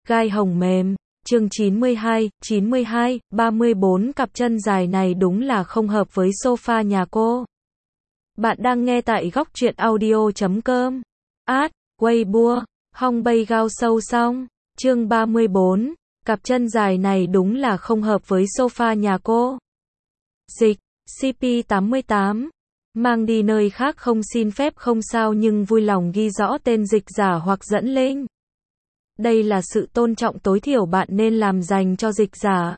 gai hồng mềm. Chương 92, 34 cặp chân dài này đúng là không hợp với sofa nhà cô. Bạn đang nghe tại góc truyện audio.com. Weibo, Hong Bay Gao Sâu Song. Chương 34, cặp chân dài này đúng là không hợp với sofa nhà cô. Dịch, CP88. Mang đi nơi khác không xin phép không sao nhưng vui lòng ghi rõ tên dịch giả hoặc dẫn link. Đây là sự tôn trọng tối thiểu bạn nên làm dành cho dịch giả.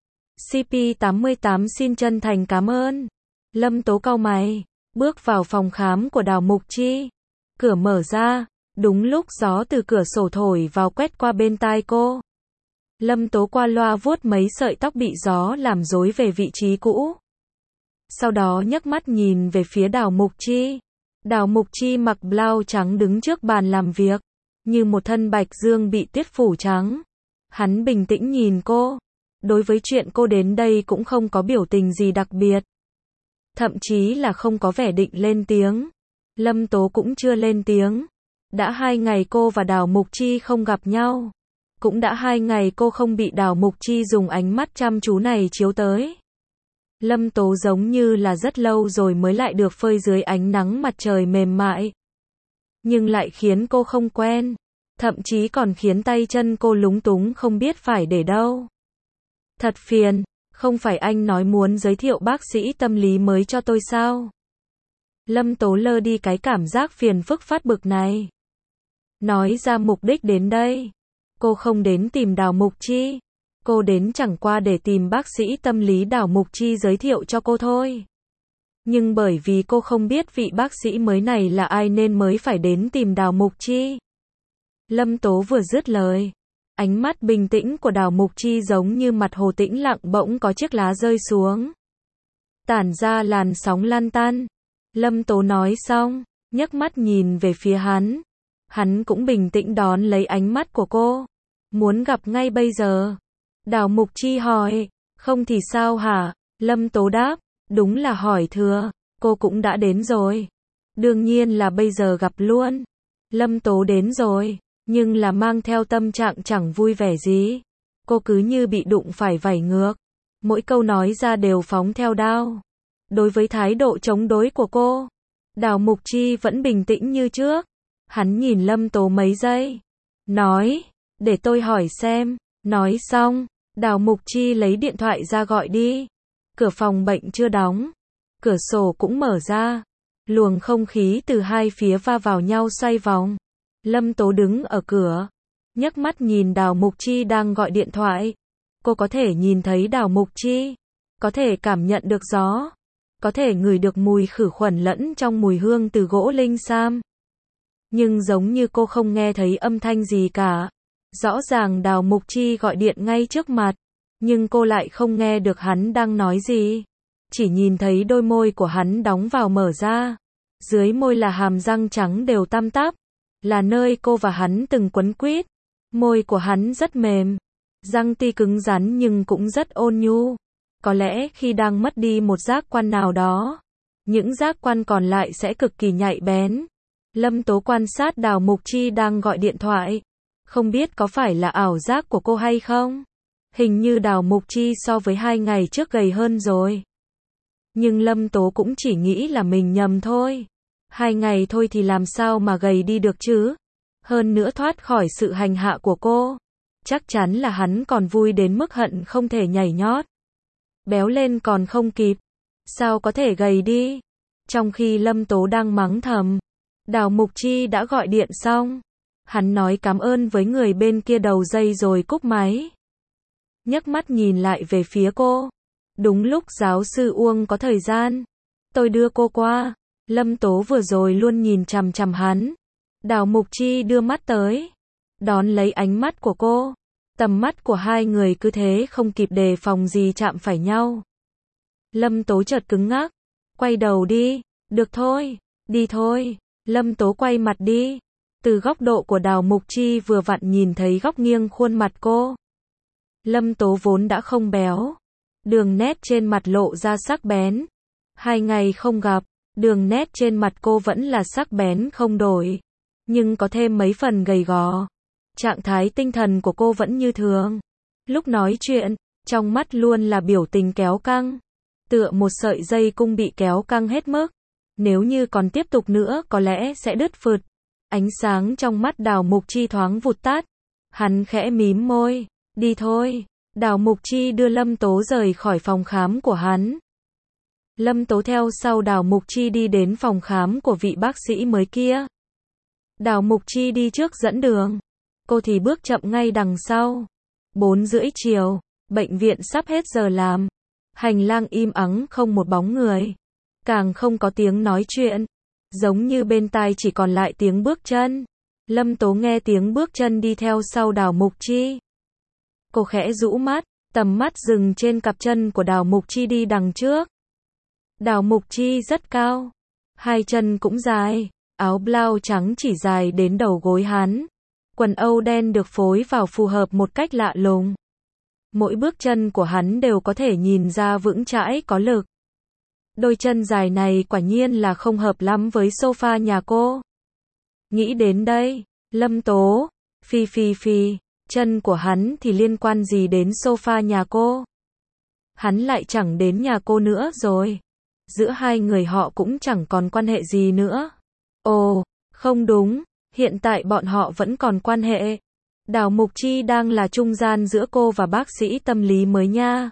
CP88 xin chân thành cảm ơn. Lâm Tố cau mày, bước vào phòng khám của Đào Mục Chi. Cửa mở ra, đúng lúc gió từ cửa sổ thổi vào quét qua bên tai cô. Lâm Tố qua loa vuốt mấy sợi tóc bị gió làm rối về vị trí cũ. Sau đó nhấc mắt nhìn về phía Đào Mục Chi. Đào Mục Chi mặc blau trắng đứng trước bàn làm việc, như một thân bạch dương bị tuyết phủ trắng. Hắn bình tĩnh nhìn cô. Đối với chuyện cô đến đây cũng không có biểu tình gì đặc biệt. Thậm chí là không có vẻ định lên tiếng. Lâm Tố cũng chưa lên tiếng. Đã 2 ngày cô và Đào Mục Chi không gặp nhau. Cũng đã 2 ngày cô không bị Đào Mục Chi dùng ánh mắt chăm chú này chiếu tới. Lâm Tố giống như là rất lâu rồi mới lại được phơi dưới ánh nắng mặt trời mềm mại. Nhưng lại khiến cô không quen. Thậm chí còn khiến tay chân cô lúng túng không biết phải để đâu. Thật phiền, không phải anh nói muốn giới thiệu bác sĩ tâm lý mới cho tôi sao? Lâm Tố lơ đi cái cảm giác phiền phức phát bực này. Nói ra mục đích đến đây. Cô không đến tìm Đào Mục Chi. Cô đến chẳng qua để tìm bác sĩ tâm lý Đào Mục Chi giới thiệu cho cô thôi. Nhưng bởi vì cô không biết vị bác sĩ mới này là ai nên mới phải đến tìm Đào Mục Chi. Lâm Tố vừa dứt lời, ánh mắt bình tĩnh của Đào Mục Chi giống như mặt hồ tĩnh lặng bỗng có chiếc lá rơi xuống. Tản ra làn sóng lan tan. Lâm Tố nói xong, nhấc mắt nhìn về phía hắn. Hắn cũng bình tĩnh đón lấy ánh mắt của cô. Muốn gặp ngay bây giờ. Đào Mục Chi hỏi, không thì sao hả? Lâm Tố đáp, đúng là hỏi thừa, cô cũng đã đến rồi. Đương nhiên là bây giờ gặp luôn. Lâm Tố đến rồi, nhưng là mang theo tâm trạng chẳng vui vẻ gì. Cô cứ như bị đụng phải vảy ngược. Mỗi câu nói ra đều phóng theo đao. Đối với thái độ chống đối của cô, Đào Mục Chi vẫn bình tĩnh như trước. Hắn nhìn Lâm Tố mấy giây. Nói, để tôi hỏi xem. Nói xong, Đào Mục Chi lấy điện thoại ra gọi đi. Cửa phòng bệnh chưa đóng. Cửa sổ cũng mở ra. Luồng không khí từ hai phía va vào nhau xoay vòng. Lâm Tố đứng ở cửa. Nhấc mắt nhìn Đào Mục Chi đang gọi điện thoại. Cô có thể nhìn thấy Đào Mục Chi. Có thể cảm nhận được gió. Có thể ngửi được mùi khử khuẩn lẫn trong mùi hương từ gỗ linh sam. Nhưng giống như cô không nghe thấy âm thanh gì cả. Rõ ràng Đào Mục Chi gọi điện ngay trước mặt. Nhưng cô lại không nghe được hắn đang nói gì. Chỉ nhìn thấy đôi môi của hắn đóng vào mở ra. Dưới môi là hàm răng trắng đều tăm tắp. Là nơi cô và hắn từng quấn quýt. Môi của hắn rất mềm. Răng tuy cứng rắn nhưng cũng rất ôn nhu. Có lẽ khi đang mất đi một giác quan nào đó, những giác quan còn lại sẽ cực kỳ nhạy bén. Lâm Tố quan sát Đào Mục Chi đang gọi điện thoại. Không biết có phải là ảo giác của cô hay không? Hình như Đào Mục Chi so với 2 ngày trước gầy hơn rồi. Nhưng Lâm Tố cũng chỉ nghĩ là mình nhầm thôi. 2 ngày thôi thì làm sao mà gầy đi được chứ? Hơn nữa thoát khỏi sự hành hạ của cô. Chắc chắn là hắn còn vui đến mức hận không thể nhảy nhót. Béo lên còn không kịp. Sao có thể gầy đi? Trong khi Lâm Tố đang mắng thầm, Đào Mục Chi đã gọi điện xong. Hắn nói cảm ơn với người bên kia đầu dây rồi cúp máy. Nhấc mắt nhìn lại về phía cô. Đúng lúc giáo sư Uông có thời gian. Tôi đưa cô qua. Lâm Tố vừa rồi luôn nhìn chằm chằm hắn. Đào Mục Chi đưa mắt tới. Đón lấy ánh mắt của cô. Tầm mắt của hai người cứ thế không kịp đề phòng gì chạm phải nhau. Lâm Tố chợt cứng ngắc. Quay đầu đi. Được thôi. Đi thôi. Lâm Tố quay mặt đi. Từ góc độ của Đào Mục Chi vừa vặn nhìn thấy góc nghiêng khuôn mặt cô. Lâm Tố vốn đã không béo. Đường nét trên mặt lộ ra sắc bén. 2 ngày không gặp, đường nét trên mặt cô vẫn là sắc bén không đổi. Nhưng có thêm mấy phần gầy gò. Trạng thái tinh thần của cô vẫn như thường. Lúc nói chuyện, trong mắt luôn là biểu tình kéo căng. Tựa một sợi dây cung bị kéo căng hết mức. Nếu như còn tiếp tục nữa có lẽ sẽ đứt phượt. Ánh sáng trong mắt Đào Mục Chi thoáng vụt tắt. Hắn khẽ mím môi. Đi thôi. Đào Mục Chi đưa Lâm Tố rời khỏi phòng khám của hắn. Lâm Tố theo sau Đào Mục Chi đi đến phòng khám của vị bác sĩ mới kia. Đào Mục Chi đi trước dẫn đường. Cô thì bước chậm ngay đằng sau. 4:30 chiều, bệnh viện sắp hết giờ làm. Hành lang im ắng không một bóng người. Càng không có tiếng nói chuyện. Giống như bên tai chỉ còn lại tiếng bước chân. Lâm Tố nghe tiếng bước chân đi theo sau Đào Mục Chi. Cô khẽ rũ mắt, tầm mắt dừng trên cặp chân của Đào Mục Chi đi đằng trước. Đào Mục Chi rất cao. Hai chân cũng dài. Áo blau trắng chỉ dài đến đầu gối hắn. Quần âu đen được phối vào phù hợp một cách lạ lùng. Mỗi bước chân của hắn đều có thể nhìn ra vững chãi có lực. Đôi chân dài này quả nhiên là không hợp lắm với sofa nhà cô. Nghĩ đến đây, Lâm Tố, phi, chân của hắn thì liên quan gì đến sofa nhà cô? Hắn lại chẳng đến nhà cô nữa rồi. Giữa hai người họ cũng chẳng còn quan hệ gì nữa. Ồ, không đúng, hiện tại bọn họ vẫn còn quan hệ. Đào Mục Chi đang là trung gian giữa cô và bác sĩ tâm lý mới nha.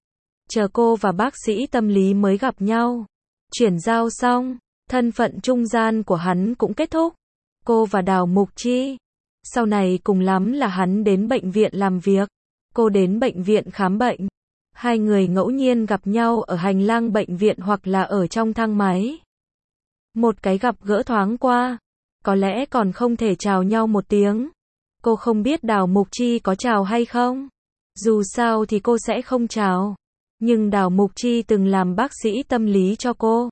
Chờ cô và bác sĩ tâm lý mới gặp nhau. Chuyển giao xong, thân phận trung gian của hắn cũng kết thúc. Cô và Đào Mục Chi. Sau này cùng lắm là hắn đến bệnh viện làm việc. Cô đến bệnh viện khám bệnh. Hai người ngẫu nhiên gặp nhau ở hành lang bệnh viện hoặc là ở trong thang máy. Một cái gặp gỡ thoáng qua. Có lẽ còn không thể chào nhau một tiếng. Cô không biết Đào Mục Chi có chào hay không. Dù sao thì cô sẽ không chào. Nhưng Đào Mục Chi từng làm bác sĩ tâm lý cho cô.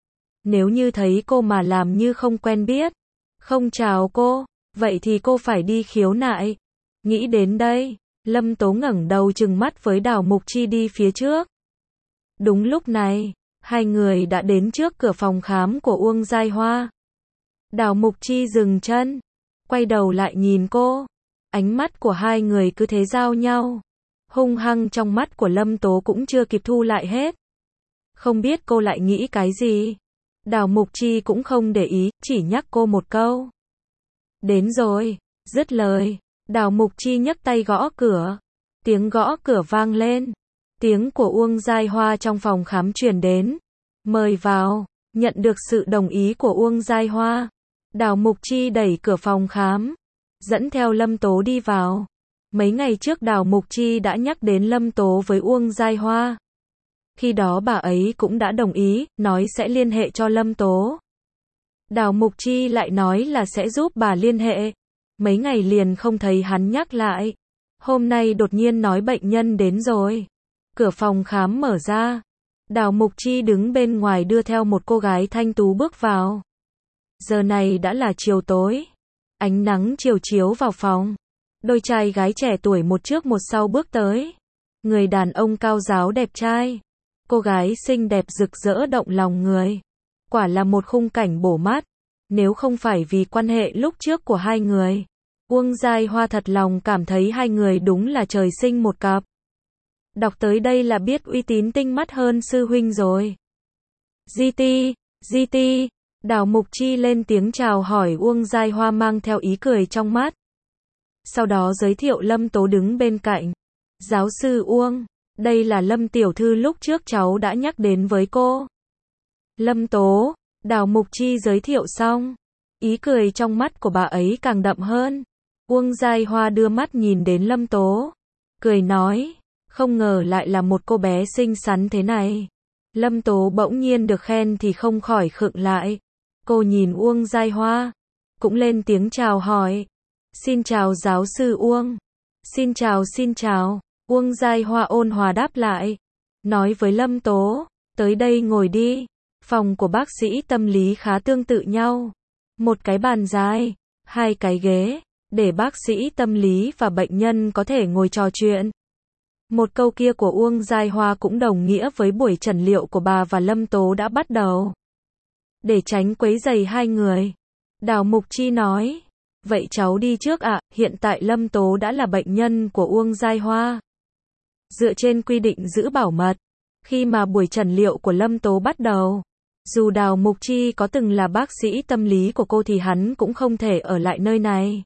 Nếu như thấy cô mà làm như không quen biết, không chào cô, vậy thì cô phải đi khiếu nại. Nghĩ đến đây, Lâm Tố ngẩng đầu trừng mắt với Đào Mục Chi đi phía trước. Đúng lúc này, hai người đã đến trước cửa phòng khám của Uông Giai Hoa. Đào Mục Chi dừng chân, quay đầu lại nhìn cô. Ánh mắt của hai người cứ thế giao nhau. Hung hăng trong mắt của Lâm Tố cũng chưa kịp thu lại hết. Không biết cô lại nghĩ cái gì. Đào Mục Chi cũng không để ý, chỉ nhắc cô một câu. Đến rồi, dứt lời. Đào Mục Chi nhấc tay gõ cửa. Tiếng gõ cửa vang lên. Tiếng của Uông Giai Hoa trong phòng khám truyền đến. Mời vào. Nhận được sự đồng ý của Uông Giai Hoa. Đào Mục Chi đẩy cửa phòng khám. Dẫn theo Lâm Tố đi vào. Mấy ngày trước Đào Mục Chi đã nhắc đến Lâm Tố với Uông Giai Hoa. Khi đó bà ấy cũng đã đồng ý, nói sẽ liên hệ cho Lâm Tố. Đào Mục Chi lại nói là sẽ giúp bà liên hệ. Mấy ngày liền không thấy hắn nhắc lại. Hôm nay đột nhiên nói bệnh nhân đến rồi. Cửa phòng khám mở ra. Đào Mục Chi đứng bên ngoài đưa theo một cô gái thanh tú bước vào. Giờ này đã là chiều tối. Ánh nắng chiều chiếu vào phòng. Đôi trai gái trẻ tuổi một trước một sau bước tới. Người đàn ông cao ráo đẹp trai. Cô gái xinh đẹp rực rỡ động lòng người. Quả là một khung cảnh bổ mát. Nếu không phải vì quan hệ lúc trước của hai người, Uông Giai Hoa thật lòng cảm thấy hai người đúng là trời sinh một cặp. Đọc tới đây là biết uy tín tinh mắt hơn sư huynh rồi. GT, Đào Mục Chi lên tiếng chào hỏi Uông Giai Hoa mang theo ý cười trong mắt. Sau đó giới thiệu Lâm Tố đứng bên cạnh. Giáo sư Uông, đây là Lâm tiểu thư lúc trước cháu đã nhắc đến với cô. Lâm Tố, Đào Mục Chi giới thiệu xong. Ý cười trong mắt của bà ấy càng đậm hơn. Uông Giai Hoa đưa mắt nhìn đến Lâm Tố. Cười nói, không ngờ lại là một cô bé xinh xắn thế này. Lâm Tố bỗng nhiên được khen thì không khỏi khựng lại. Cô nhìn Uông Giai Hoa, cũng lên tiếng chào hỏi. Xin chào giáo sư Uông. Xin chào. Uông Giai Hoa ôn hòa đáp lại. Nói với Lâm Tố, tới đây ngồi đi. Phòng của bác sĩ tâm lý khá tương tự nhau. Một cái bàn dài, hai cái ghế, để bác sĩ tâm lý và bệnh nhân có thể ngồi trò chuyện. Một câu kia của Uông Giai Hoa cũng đồng nghĩa với buổi trần liệu của bà và Lâm Tố đã bắt đầu. Để tránh quấy rầy hai người, Đào Mục Chi nói, Vậy cháu đi trước ạ, hiện tại Lâm Tố đã là bệnh nhân của Uông Giai Hoa. Dựa trên quy định giữ bảo mật, khi mà buổi trần liệu của Lâm Tố bắt đầu, dù Đào Mục Chi có từng là bác sĩ tâm lý của cô thì hắn cũng không thể ở lại nơi này.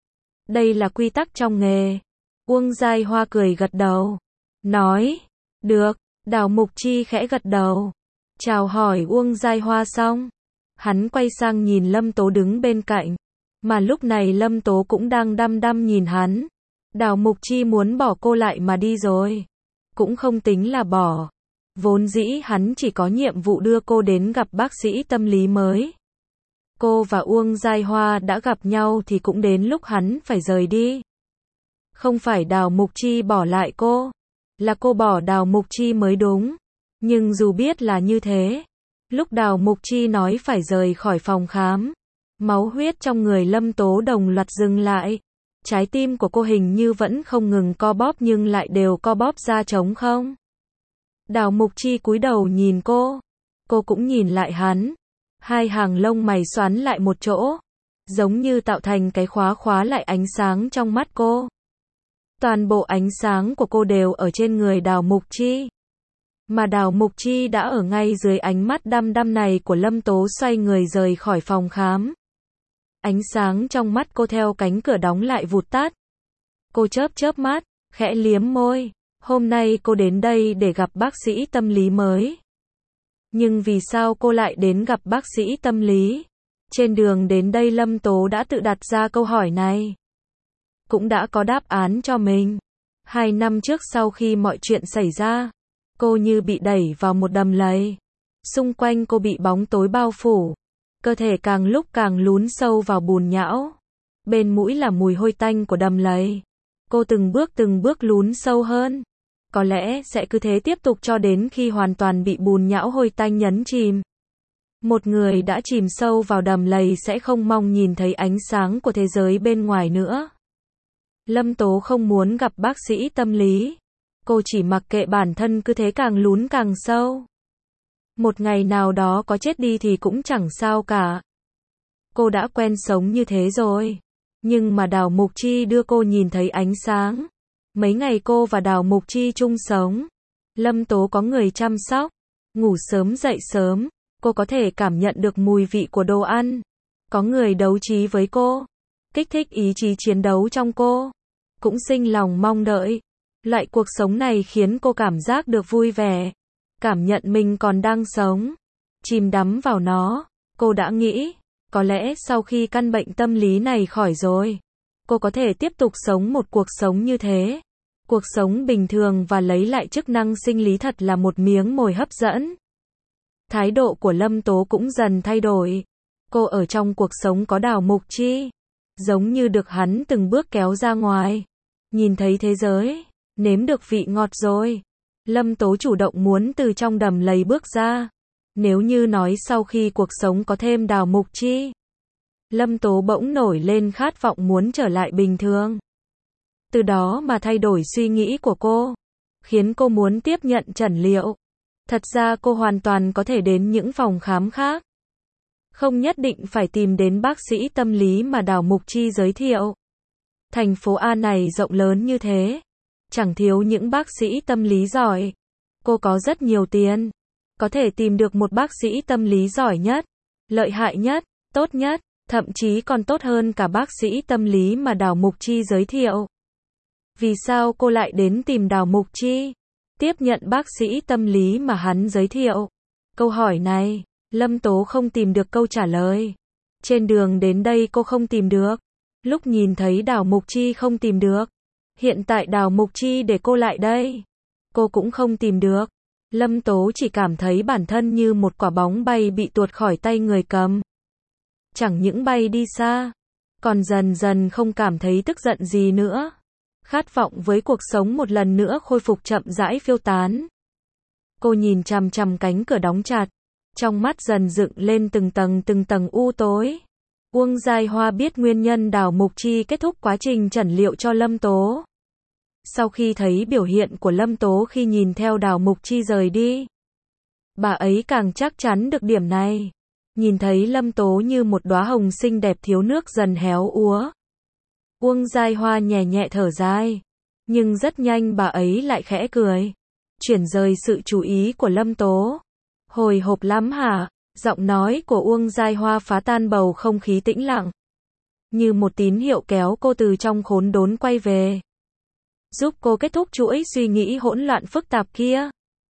Đây là quy tắc trong nghề. Uông Giai Hoa cười gật đầu, nói, được. Đào Mục Chi khẽ gật đầu, chào hỏi Uông Giai Hoa xong, hắn quay sang nhìn Lâm Tố đứng bên cạnh, mà lúc này Lâm Tố cũng đang đăm đăm nhìn hắn. Đào Mục Chi muốn bỏ cô lại mà đi rồi, cũng không tính là bỏ. Vốn dĩ hắn chỉ có nhiệm vụ đưa cô đến gặp bác sĩ tâm lý mới. Cô và Uông Giai Hoa đã gặp nhau thì cũng đến lúc hắn phải rời đi. Không phải Đào Mục Chi bỏ lại cô, là cô bỏ Đào Mục Chi mới đúng. Nhưng dù biết là như thế, lúc Đào Mục Chi nói phải rời khỏi phòng khám, máu huyết trong người Lâm Tố đồng loạt dừng lại. Trái tim của cô hình như vẫn không ngừng co bóp nhưng lại đều co bóp ra trống không. Đào Mục Chi cúi đầu nhìn cô cũng nhìn lại hắn. Hai hàng lông mày xoắn lại một chỗ, giống như tạo thành cái khóa lại ánh sáng trong mắt cô. Toàn bộ ánh sáng của cô đều ở trên người Đào Mục Chi. Mà Đào Mục Chi đã ở ngay dưới ánh mắt đăm đăm này của Lâm Tố xoay người rời khỏi phòng khám. Ánh sáng trong mắt cô theo cánh cửa đóng lại vụt tắt. Cô chớp mắt, khẽ liếm môi. Hôm nay cô đến đây để gặp bác sĩ tâm lý mới. Nhưng vì sao cô lại đến gặp bác sĩ tâm lý? Trên đường đến đây Lâm Tố đã tự đặt ra câu hỏi này. Cũng đã có đáp án cho mình. 2 năm trước sau khi mọi chuyện xảy ra, cô như bị đẩy vào một đầm lầy. Xung quanh cô bị bóng tối bao phủ. Cơ thể càng lúc càng lún sâu vào bùn nhão. Bên mũi là mùi hôi tanh của đầm lầy. Cô từng bước lún sâu hơn. Có lẽ sẽ cứ thế tiếp tục cho đến khi hoàn toàn bị bùn nhão hôi tanh nhấn chìm. Một người đã chìm sâu vào đầm lầy sẽ không mong nhìn thấy ánh sáng của thế giới bên ngoài nữa. Lâm Tố không muốn gặp bác sĩ tâm lý. Cô chỉ mặc kệ bản thân cứ thế càng lún càng sâu. Một ngày nào đó có chết đi thì cũng chẳng sao cả. Cô đã quen sống như thế rồi. Nhưng mà Đào Mục Chi đưa cô nhìn thấy ánh sáng. Mấy ngày cô và Đào Mục Chi chung sống, Lâm Tố có người chăm sóc, ngủ sớm dậy sớm, cô có thể cảm nhận được mùi vị của đồ ăn. Có người đấu trí với cô, kích thích ý chí chiến đấu trong cô, cũng sinh lòng mong đợi. Loại cuộc sống này khiến cô cảm giác được vui vẻ, cảm nhận mình còn đang sống, chìm đắm vào nó. Cô đã nghĩ, có lẽ sau khi căn bệnh tâm lý này khỏi rồi, cô có thể tiếp tục sống một cuộc sống như thế. Cuộc sống bình thường và lấy lại chức năng sinh lý thật là một miếng mồi hấp dẫn. Thái độ của Lâm Tố cũng dần thay đổi. Cô ở trong cuộc sống có Đào Mục Chi, giống như được hắn từng bước kéo ra ngoài. Nhìn thấy thế giới, nếm được vị ngọt rồi. Lâm Tố chủ động muốn từ trong đầm lầy bước ra. Nếu như nói sau khi cuộc sống có thêm Đào Mục Chi, Lâm Tố bỗng nổi lên khát vọng muốn trở lại bình thường. Từ đó mà thay đổi suy nghĩ của cô, khiến cô muốn tiếp nhận chẩn liệu. Thật ra cô hoàn toàn có thể đến những phòng khám khác. Không nhất định phải tìm đến bác sĩ tâm lý mà Đào Mục Chi giới thiệu. Thành phố A này rộng lớn như thế, chẳng thiếu những bác sĩ tâm lý giỏi. Cô có rất nhiều tiền, có thể tìm được một bác sĩ tâm lý giỏi nhất, lợi hại nhất, tốt nhất, thậm chí còn tốt hơn cả bác sĩ tâm lý mà Đào Mục Chi giới thiệu. Vì sao cô lại đến tìm Đào Mục Chi, tiếp nhận bác sĩ tâm lý mà hắn giới thiệu? Câu hỏi này, Lâm Tố không tìm được câu trả lời. Trên đường đến đây cô không tìm được. Lúc nhìn thấy Đào Mục Chi không tìm được. Hiện tại Đào Mục Chi để cô lại đây, cô cũng không tìm được. Lâm Tố chỉ cảm thấy bản thân như một quả bóng bay bị tuột khỏi tay người cầm. Chẳng những bay đi xa, còn dần dần không cảm thấy tức giận gì nữa. Khát vọng với cuộc sống một lần nữa khôi phục chậm rãi phiêu tán. Cô nhìn chằm chằm cánh cửa đóng chặt, trong mắt dần dựng lên từng tầng u tối. Uông Giai Hoa biết nguyên nhân Đào Mục Chi kết thúc quá trình chẩn liệu cho Lâm Tố. Sau khi thấy biểu hiện của Lâm Tố khi nhìn theo Đào Mục Chi rời đi, bà ấy càng chắc chắn được điểm này. Nhìn thấy Lâm Tố như một đóa hồng xinh đẹp thiếu nước dần héo úa. Uông Giai Hoa nhẹ nhẹ thở dài. Nhưng rất nhanh bà ấy lại khẽ cười. Chuyển rời sự chú ý của Lâm Tố. Hồi hộp lắm hả? Giọng nói của Uông Giai Hoa phá tan bầu không khí tĩnh lặng. Như một tín hiệu kéo cô từ trong khốn đốn quay về. Giúp cô kết thúc chuỗi suy nghĩ hỗn loạn phức tạp kia.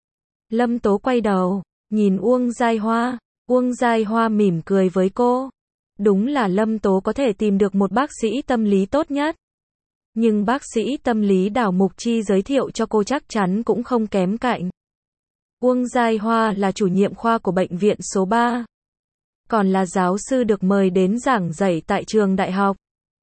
Lâm Tố quay đầu, nhìn Uông Giai Hoa. Uông Giai Hoa mỉm cười với cô. Đúng là Lâm Tố có thể tìm được một bác sĩ tâm lý tốt nhất. Nhưng bác sĩ tâm lý Đào Mục Chi giới thiệu cho cô chắc chắn cũng không kém cạnh. Uông Giai Hoa là chủ nhiệm khoa của bệnh viện số 3. Còn là giáo sư được mời đến giảng dạy tại trường đại học.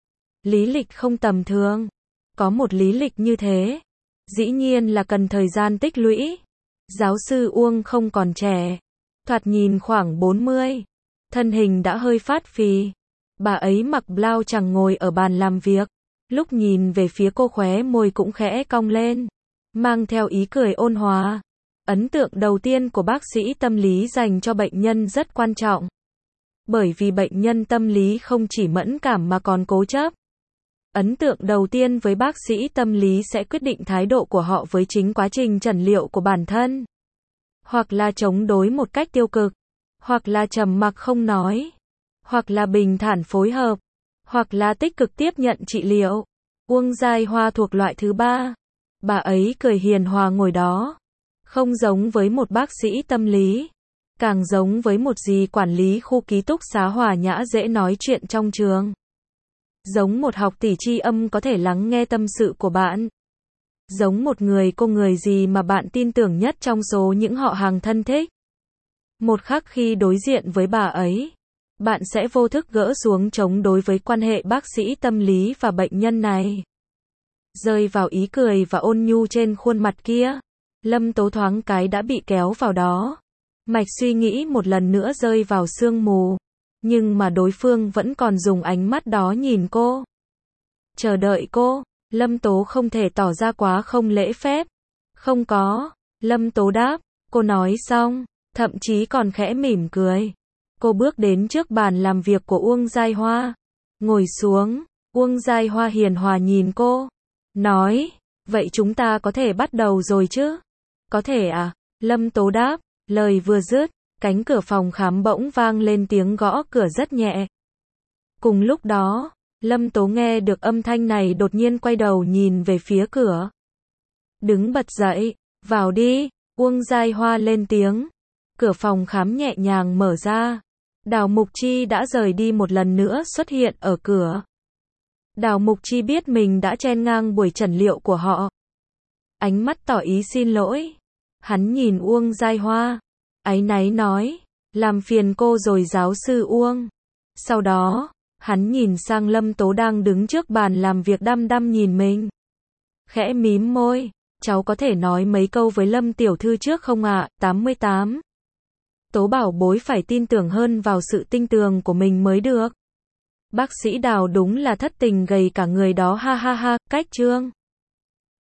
Lý lịch không tầm thường. Có một lý lịch như thế, dĩ nhiên là cần thời gian tích lũy. Giáo sư Uông không còn trẻ. Thoạt nhìn khoảng 40. Thân hình đã hơi phát phì. Bà ấy mặc blau chẳng ngồi ở bàn làm việc. Lúc nhìn về phía cô khóe môi cũng khẽ cong lên. Mang theo ý cười ôn hòa. Ấn tượng đầu tiên của bác sĩ tâm lý dành cho bệnh nhân rất quan trọng. Bởi vì bệnh nhân tâm lý không chỉ mẫn cảm mà còn cố chấp. Ấn tượng đầu tiên với bác sĩ tâm lý sẽ quyết định thái độ của họ với chính quá trình chẩn liệu của bản thân. Hoặc là chống đối một cách tiêu cực. Hoặc là trầm mặc không nói. Hoặc là bình thản phối hợp. Hoặc là tích cực tiếp nhận trị liệu. Uông Giai Hoa thuộc loại thứ 3. Bà ấy cười hiền hòa ngồi đó. Không giống với một bác sĩ tâm lý. Càng giống với một dì quản lý khu ký túc xá hòa nhã dễ nói chuyện trong trường. Giống một học tỷ tri âm có thể lắng nghe tâm sự của bạn. Giống một người gì mà bạn tin tưởng nhất trong số những họ hàng thân thích. Một khắc khi đối diện với bà ấy, bạn sẽ vô thức gỡ xuống chống đối với quan hệ bác sĩ tâm lý và bệnh nhân này. Rơi vào ý cười và ôn nhu trên khuôn mặt kia, Lâm Tố thoáng cái đã bị kéo vào đó. Mạch suy nghĩ một lần nữa rơi vào sương mù. Nhưng mà đối phương vẫn còn dùng ánh mắt đó nhìn cô. Chờ đợi cô. Lâm Tố không thể tỏ ra quá không lễ phép. Không có. Lâm Tố đáp. Cô nói xong. Thậm chí còn khẽ mỉm cười. Cô bước đến trước bàn làm việc của Uông Giai Hoa. Ngồi xuống. Uông Giai Hoa hiền hòa nhìn cô. Nói. Vậy chúng ta có thể bắt đầu rồi chứ? Có thể à? Lâm Tố đáp. Lời vừa dứt. Cánh cửa phòng khám bỗng vang lên tiếng gõ cửa rất nhẹ. Cùng lúc đó, Lâm Tố nghe được âm thanh này đột nhiên quay đầu nhìn về phía cửa. Đứng bật dậy, vào đi, Uông Giai Hoa lên tiếng. Cửa phòng khám nhẹ nhàng mở ra. Đào Mục Chi đã rời đi một lần nữa xuất hiện ở cửa. Đào Mục Chi biết mình đã chen ngang buổi chẩn liệu của họ. Ánh mắt tỏ ý xin lỗi. Hắn nhìn Uông Giai Hoa. Áy náy nói, làm phiền cô rồi giáo sư Uông. Sau đó, hắn nhìn sang Lâm Tố đang đứng trước bàn làm việc đăm đăm nhìn mình. Khẽ mím môi, cháu có thể nói mấy câu với Lâm tiểu thư trước không ạ? 88. Tố bảo bối phải tin tưởng hơn vào sự tinh tường của mình mới được. Bác sĩ Đào đúng là thất tình gầy cả người đó ha ha ha, cách chương.